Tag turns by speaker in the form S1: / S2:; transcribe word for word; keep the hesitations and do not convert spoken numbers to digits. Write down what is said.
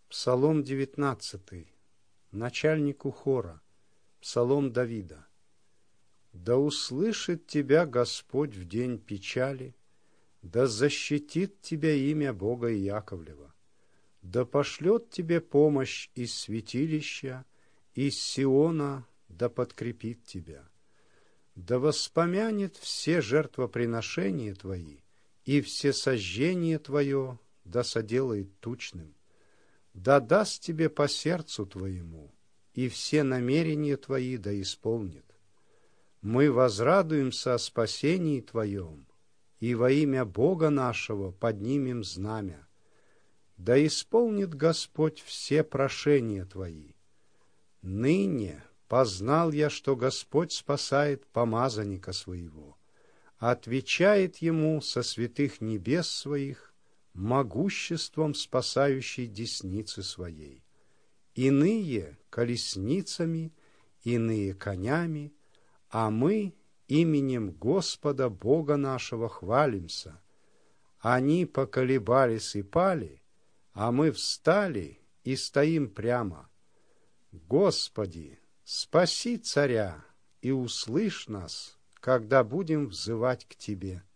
S1: Псалом девятнадцатый. Начальнику хора. Псалом Давида. Да услышит тебя Господь в день печали, да защитит тебя имя Бога Иаковлева, да пошлет тебе помощь из святилища, из Сиона, да подкрепит тебя, да воспомянет все жертвоприношения твои, и все сожжения твое, да соделает тучным, да даст тебе по сердцу твоему, и все намерения твои да исполнит. Мы возрадуемся о спасении Твоем, и во имя Бога нашего поднимем знамя. Да исполнит Господь все прошения Твои. Ныне познал я, что Господь спасает помазанника Своего, отвечает Ему со святых небес Своих могуществом спасающей десницы Своей. Иные колесницами, иные конями, а мы именем Господа Бога нашего хвалимся. Они поколебались и пали, а мы встали и стоим прямо. Господи, спаси царя и услышь нас, когда будем взывать к Тебе.